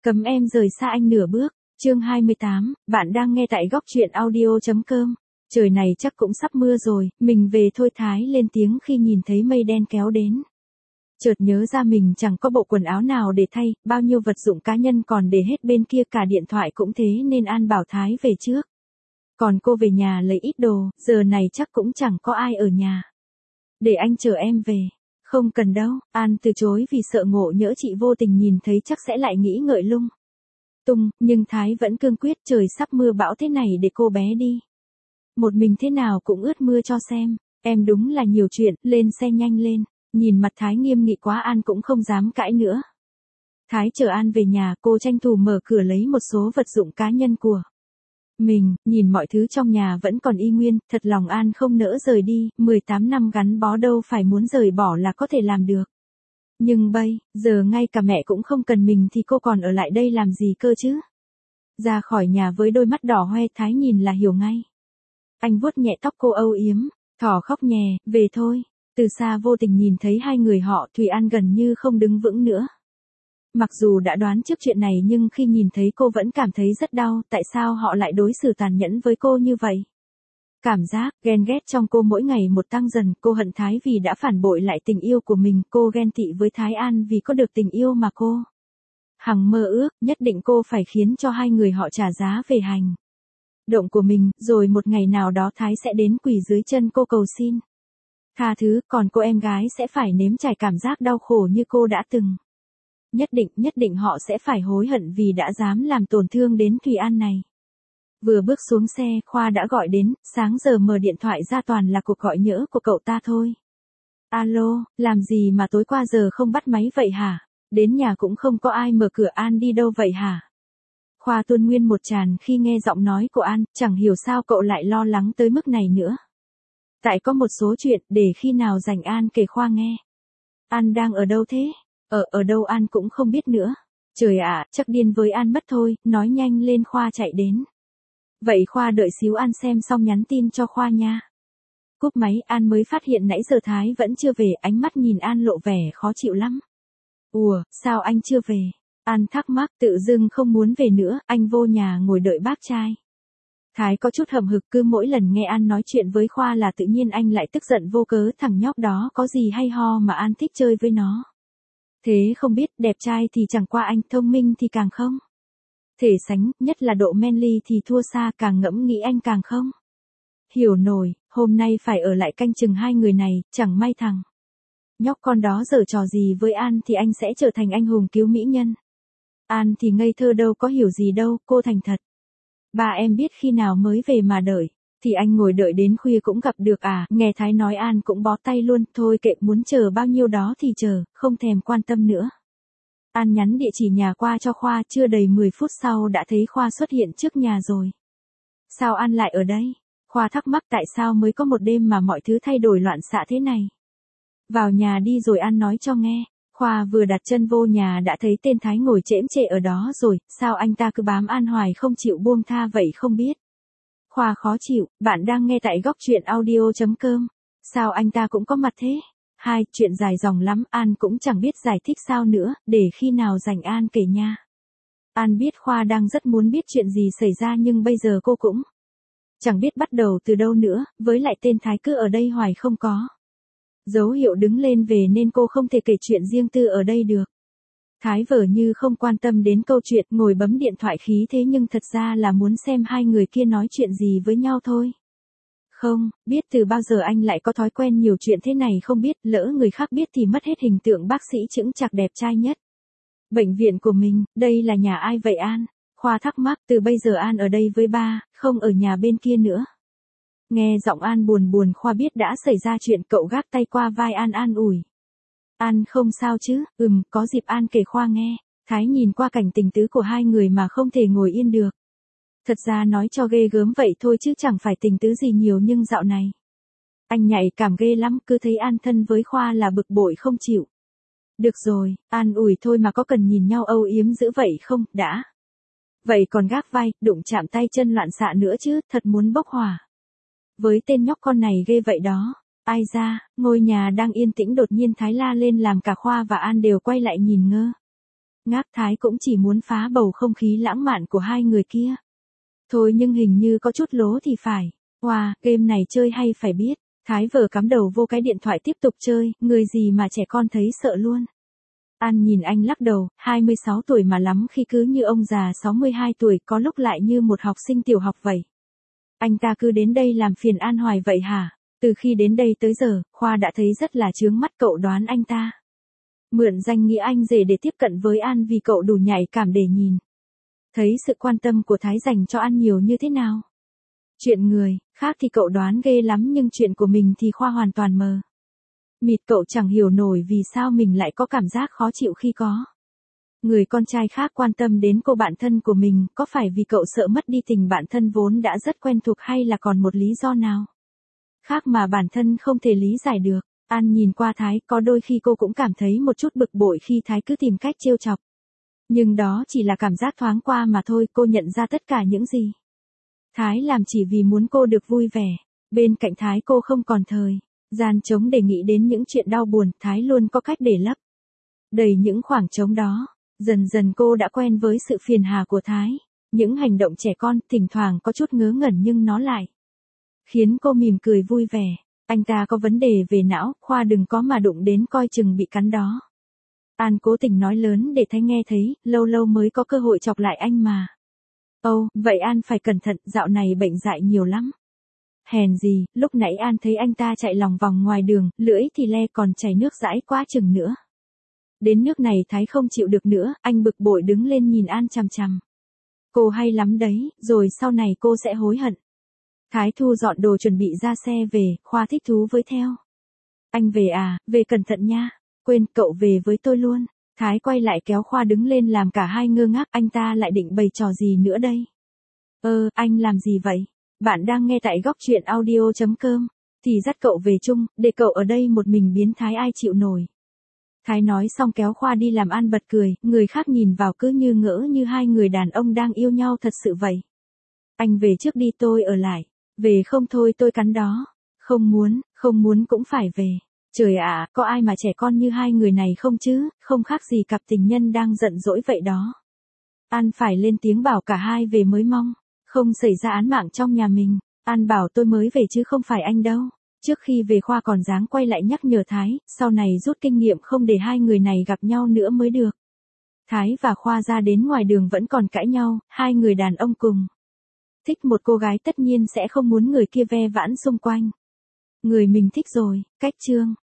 Cấm em rời xa anh nửa bước. Chương 28, bạn đang nghe tại góc truyện audio.com. Trời này chắc cũng sắp mưa rồi, mình về thôi, Thái lên tiếng khi nhìn thấy mây đen kéo đến. Chợt nhớ ra mình chẳng có bộ quần áo nào để thay, bao nhiêu vật dụng cá nhân còn để hết bên kia, cả điện thoại cũng thế, nên An bảo Thái về trước. Còn cô về nhà lấy ít đồ, giờ này chắc cũng chẳng có ai ở nhà. Để anh chở em về. Không cần đâu, An từ chối vì sợ ngộ nhỡ chị vô tình nhìn thấy chắc sẽ lại nghĩ ngợi lung tung, nhưng Thái vẫn cương quyết, trời sắp mưa bão thế này để cô bé đi. Một mình thế nào cũng ướt mưa cho xem, em đúng là nhiều chuyện, lên xe nhanh lên. Nhìn mặt Thái nghiêm nghị quá, An cũng không dám cãi nữa. Thái chở An về nhà, cô tranh thủ mở cửa lấy một số vật dụng cá nhân của mình, nhìn mọi thứ trong nhà vẫn còn y nguyên, thật lòng An không nỡ rời đi, 18 năm gắn bó đâu phải muốn rời bỏ là có thể làm được. Nhưng bây giờ ngay cả mẹ cũng không cần mình thì cô còn ở lại đây làm gì cơ chứ? Ra khỏi nhà với đôi mắt đỏ hoe, Thái nhìn là hiểu ngay. Anh vuốt nhẹ tóc cô âu yếm, thỏ khóc nhè, về thôi. Từ xa vô tình nhìn thấy hai người họ, Thùy An gần như không đứng vững nữa. Mặc dù đã đoán trước chuyện này nhưng khi nhìn thấy cô vẫn cảm thấy rất đau, tại sao họ lại đối xử tàn nhẫn với cô như vậy? Cảm giác ghen ghét trong cô mỗi ngày một tăng dần, cô hận Thái vì đã phản bội lại tình yêu của mình, cô ghen tị với Thái An vì có được tình yêu mà cô hằng mơ ước, nhất định cô phải khiến cho hai người họ trả giá về hành động của mình, rồi một ngày nào đó Thái sẽ đến quỳ dưới chân cô cầu xin tha thứ, còn cô em gái sẽ phải nếm trải cảm giác đau khổ như cô đã từng. Nhất định họ sẽ phải hối hận vì đã dám làm tổn thương đến Thùy An này. Vừa bước xuống xe, Khoa đã gọi đến, sáng giờ mở điện thoại ra toàn là cuộc gọi nhỡ của cậu ta thôi. Alo, làm gì mà tối qua giờ không bắt máy vậy hả? Đến nhà cũng không có ai mở cửa, An đi đâu vậy hả? Khoa tuôn nguyên một tràn khi nghe giọng nói của An, chẳng hiểu sao cậu lại lo lắng tới mức này nữa. Tại có một số chuyện, để khi nào rảnh An kể Khoa nghe. An đang ở đâu thế? Ở đâu An cũng không biết nữa. Trời ạ, chắc điên với An mất thôi, nói nhanh lên. Khoa chạy đến. Vậy Khoa đợi xíu, An xem xong nhắn tin cho Khoa nha. Cúp máy, An mới phát hiện nãy giờ Thái vẫn chưa về, ánh mắt nhìn An lộ vẻ khó chịu lắm. Ủa, sao anh chưa về? An thắc mắc, tự dưng không muốn về nữa, anh vô nhà ngồi đợi bác trai. Thái có chút hậm hực, cứ mỗi lần nghe An nói chuyện với Khoa là tự nhiên anh lại tức giận vô cớ, thằng nhóc đó có gì hay ho mà An thích chơi với nó. Thế không biết, đẹp trai thì chẳng qua anh, thông minh thì càng không thể sánh, nhất là độ manly thì thua xa, càng ngẫm nghĩ anh càng không hiểu nổi, hôm nay phải ở lại canh chừng hai người này, chẳng may thằng nhóc con đó giở trò gì với An thì anh sẽ trở thành anh hùng cứu mỹ nhân. An thì ngây thơ đâu có hiểu gì đâu, cô thành thật. Ba em biết khi nào mới về mà đợi, thì anh ngồi đợi đến khuya cũng gặp được à? Nghe Thái nói An cũng bó tay luôn, thôi kệ, muốn chờ bao nhiêu đó thì chờ, không thèm quan tâm nữa. An nhắn địa chỉ nhà qua cho Khoa, chưa đầy 10 phút sau đã thấy Khoa xuất hiện trước nhà rồi. Sao An lại ở đây? Khoa thắc mắc, tại sao mới có một đêm mà mọi thứ thay đổi loạn xạ thế này? Vào nhà đi rồi An nói cho nghe. Khoa vừa đặt chân vô nhà đã thấy tên Thái ngồi chễm chệ ở đó rồi, sao anh ta cứ bám An hoài không chịu buông tha vậy không biết? Khoa khó chịu, bạn đang nghe tại góc truyện audio.com. Sao anh ta cũng có mặt thế? Chuyện dài dòng lắm, An cũng chẳng biết giải thích sao nữa, để khi nào rảnh An kể nha. An biết Khoa đang rất muốn biết chuyện gì xảy ra nhưng bây giờ cô cũng chẳng biết bắt đầu từ đâu nữa, với lại tên Thái cứ ở đây hoài không có dấu hiệu đứng lên về nên cô không thể kể chuyện riêng tư ở đây được. Thái vờ như không quan tâm đến câu chuyện, ngồi bấm điện thoại khí thế nhưng thật ra là muốn xem hai người kia nói chuyện gì với nhau thôi. Không biết từ bao giờ anh lại có thói quen nhiều chuyện thế này, không biết, lỡ người khác biết thì mất hết hình tượng bác sĩ chững chạc đẹp trai nhất bệnh viện của mình. Đây là nhà ai vậy An? Khoa thắc mắc, từ bây giờ An ở đây với ba, không ở nhà bên kia nữa. Nghe giọng An buồn buồn, Khoa biết đã xảy ra chuyện, cậu gác tay qua vai An an ủi. An không sao chứ? Có dịp An kể Khoa nghe. Thái nhìn qua cảnh tình tứ của hai người mà không thể ngồi yên được. Thật ra nói cho ghê gớm vậy thôi chứ chẳng phải tình tứ gì nhiều, nhưng dạo này anh nhạy cảm ghê lắm, cứ thấy An thân với Khoa là bực bội không chịu. Được rồi, an ủi thôi mà có cần nhìn nhau âu yếm dữ vậy không, đã. Vậy còn gác vai, đụng chạm tay chân loạn xạ nữa chứ, thật muốn bốc hỏa. Với tên nhóc con này ghê vậy đó. Ai ra, ngôi nhà đang yên tĩnh đột nhiên Thái la lên làm cả Khoa và An đều quay lại nhìn ngơ Ngác Thái cũng chỉ muốn phá bầu không khí lãng mạn của hai người kia. Thôi nhưng hình như có chút lố thì phải. Wow, game này chơi hay phải biết. Thái vờ cắm đầu vô cái điện thoại tiếp tục chơi, người gì mà trẻ con thấy sợ luôn. An nhìn anh lắc đầu, 26 tuổi mà lắm khi cứ như ông già 62 tuổi, có lúc lại như một học sinh tiểu học vậy. Anh ta cứ đến đây làm phiền An hoài vậy hả? Từ khi đến đây tới giờ, Khoa đã thấy rất là chướng mắt cậu đoán anh ta. Mượn danh nghĩa anh rể để tiếp cận với An vì cậu đủ nhạy cảm để nhìn. Thấy sự quan tâm của Thái dành cho An nhiều như thế nào? Chuyện người khác thì cậu đoán ghê lắm nhưng chuyện của mình thì Khoa hoàn toàn mờ mịt, cậu chẳng hiểu nổi vì sao mình lại có cảm giác khó chịu khi có người con trai khác quan tâm đến cô bạn thân của mình, có phải vì cậu sợ mất đi tình bạn thân vốn đã rất quen thuộc hay là còn một lý do nào khác mà bản thân không thể lý giải được. An nhìn qua Thái, có đôi khi cô cũng cảm thấy một chút bực bội khi Thái cứ tìm cách trêu chọc. Nhưng đó chỉ là cảm giác thoáng qua mà thôi, cô nhận ra tất cả những gì Thái làm chỉ vì muốn cô được vui vẻ. Bên cạnh Thái cô không còn thời gian trống để nghĩ đến những chuyện đau buồn, Thái luôn có cách để lấp đầy những khoảng trống đó. Dần dần cô đã quen với sự phiền hà của Thái. Những hành động trẻ con, thỉnh thoảng có chút ngớ ngẩn nhưng nó lại khiến cô mỉm cười vui vẻ. Anh ta có vấn đề về não, Khoa đừng có mà đụng đến coi chừng bị cắn đó. An cố tình nói lớn để Thái nghe thấy, lâu lâu mới có cơ hội chọc lại anh mà. Ồ, vậy An phải cẩn thận, dạo này bệnh dại nhiều lắm. Hèn gì, lúc nãy An thấy anh ta chạy lòng vòng ngoài đường, lưỡi thì le còn chảy nước dãi quá chừng nữa. Đến nước này Thái không chịu được nữa, anh bực bội đứng lên nhìn An chằm chằm. Cô hay lắm đấy, rồi sau này cô sẽ hối hận. Thái thu dọn đồ chuẩn bị ra xe về, Khoa thích thú với theo. Anh về à, về cẩn thận nha. Quên, cậu về với tôi luôn. Thái quay lại kéo Khoa đứng lên làm cả hai ngơ ngác, anh ta lại định bày trò gì nữa đây? Anh làm gì vậy? Bạn đang nghe tại góc truyện audio.com. Thì dắt cậu về chung, để cậu ở đây một mình biến thái ai chịu nổi. Thái nói xong kéo Khoa đi làm. An bật cười, người khác nhìn vào cứ như ngỡ như hai người đàn ông đang yêu nhau thật sự vậy. Anh về trước đi, tôi ở lại. Về không thôi tôi cắn đó. Không muốn cũng phải về. Trời ạ, có ai mà trẻ con như hai người này không chứ, không khác gì cặp tình nhân đang giận dỗi vậy đó. An phải lên tiếng bảo cả hai về mới mong không xảy ra án mạng trong nhà mình. An bảo tôi mới về chứ không phải anh đâu. Trước khi về Khoa còn dáng quay lại nhắc nhở Thái, sau này rút kinh nghiệm không để hai người này gặp nhau nữa mới được. Thái và Khoa ra đến ngoài đường vẫn còn cãi nhau, hai người đàn ông cùng thích một cô gái tất nhiên sẽ không muốn người kia ve vãn xung quanh người mình thích rồi. Cách chương